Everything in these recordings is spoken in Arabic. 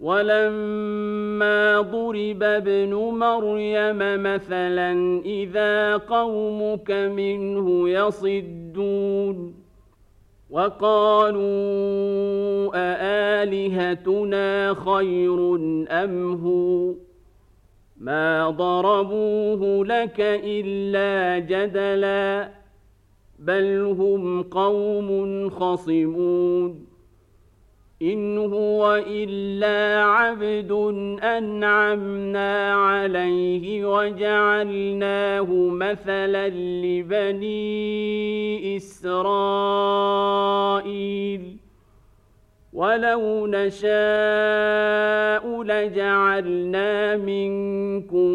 ولما ضرب ابن مريم مثلا إذا قومك منه يصدون وقالوا أآلهتنا خير أم هو ما ضربوه لك إلا جدلا بل هم قوم خصمون إن هو إلا عبد أنعمنا عليه وجعلناه مثلا لبني إسرائيل ولو نشاء لجعلنا منكم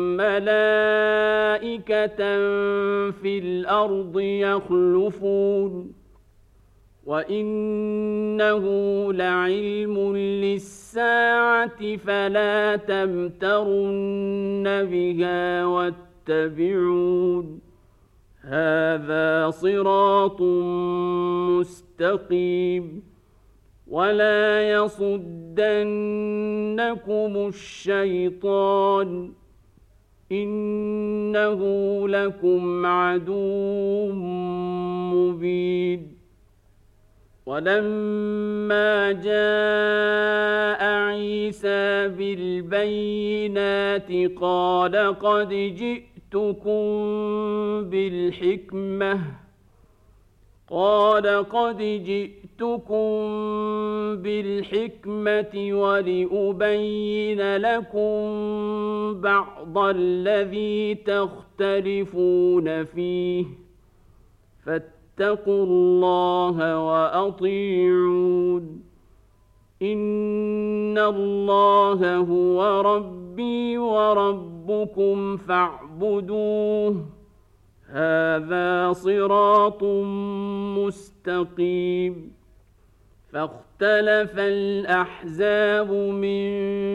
ملائكة في الأرض يخلفون وإنه لعلم للساعة فلا تمترن بها واتبعون هذا صراط مستقيم ولا يصدنكم الشيطان إنه لكم عدو مبين ولما جاء عيسى بالبينات قد جئتكم بالحكمة ولأبين لكم بعض الذي تختلفون فيه فاتقوا الله وأطيعون إن الله هو ربي وربكم فاعبدوه هذا صراط مستقيم فاختلف الأحزاب من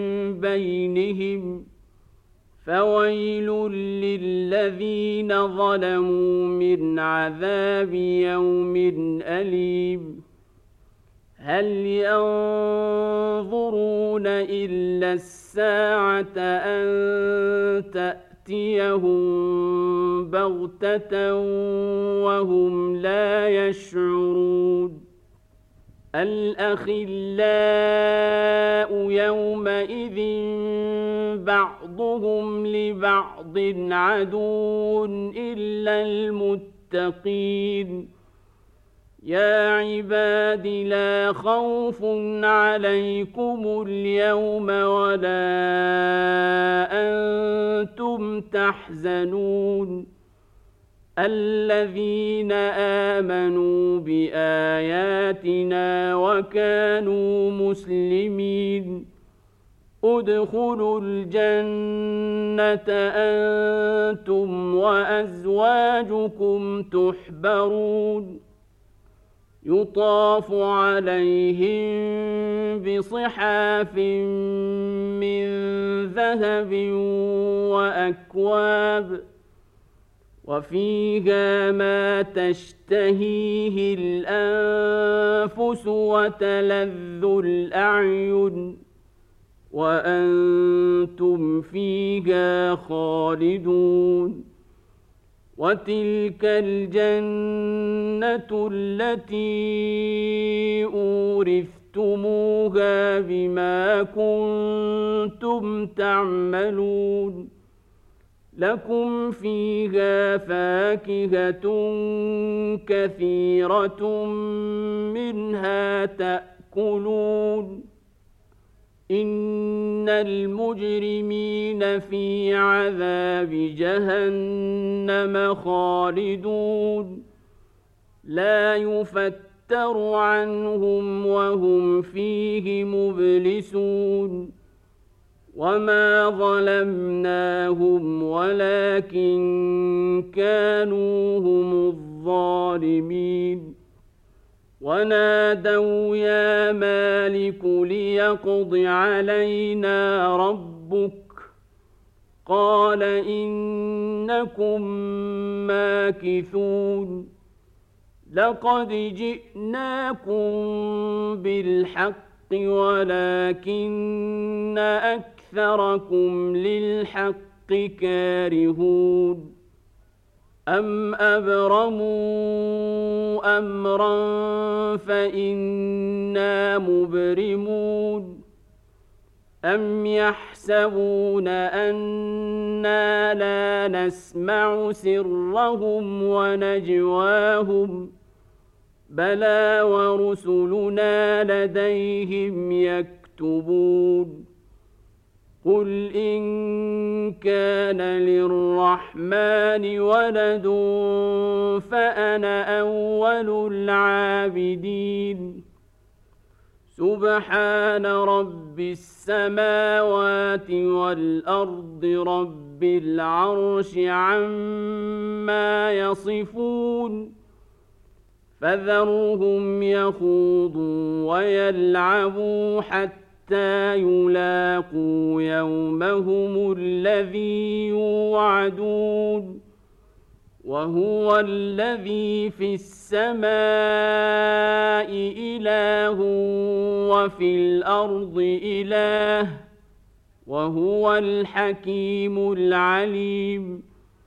بينهم فويل للذين ظلموا من عذاب يوم أليم هل ينظرون إلا الساعة أن تأتيهم بغتة وهم لا يشعرون الأخلاء يومئذ بعضهم لبعض عدو إلا المتقين يا عباد لا خوف عليكم اليوم ولا أنتم تحزنون الذين آمنوا بآياتنا وكانوا مسلمين ادخلوا الجنة أنتم وأزواجكم تحبرون يطاف عليهم بصحاف من ذهب وأكواب وفيها ما تشتهيه الأنفس وتلذ الأعين وأنتم فيها خالدون وتلك الجنة التي أورثتموها بما كنتم تعملون لكم فيها فاكهة كثيرة منها تأكلون إن المجرمين في عذاب جهنم خالدون لا يفتر عنهم وهم فيه مبلسون وما ظلمناهم ولكن كانوا هم الظالمين ونادوا يا مالك ليقض علينا ربك قال إنكم ماكثون لقد جئناكم بالحق ولكن أكثركم للحق كارهون أم أبرموا أمرا فإنا مبرمون أم يحسبون أنا لا نسمع سرهم ونجواهم بلى ورسلنا لديهم يكتبون قل إن كان للرحمن ولد فأنا أول العابدين سبحان رب السماوات والأرض رب العرش عما يصفون فذرهم يخوضوا ويلعبوا حتى يلاقوا يومهم الذي يوعدون وهو الذي في السماء إله وفي الأرض إله وهو الحكيم العليم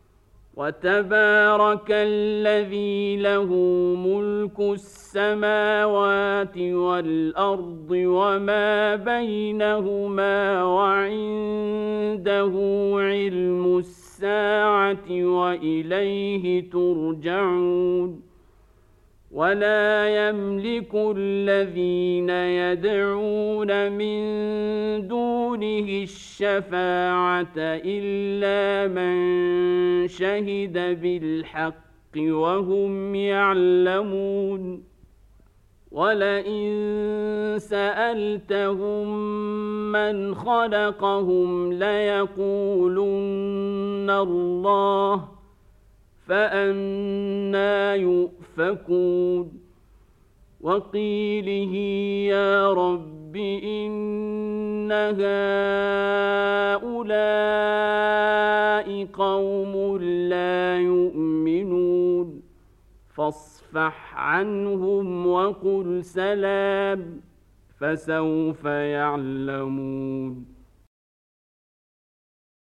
وتبارك الذي له ملك السماوات والأرض وما بينهما وعنده علم الساعة وإليه ترجعون ولا يملك الذين يدعون من دونه الشفاعة إلا من شهد بالحق وهم يعلمون ولئن سألتهم من خلقهم ليقولن الله فأنى يؤفكون وقيله يا رب إن هؤلاء قوم لا يؤمنون فاصفح عنهم وقل سلام فسوف يعلمون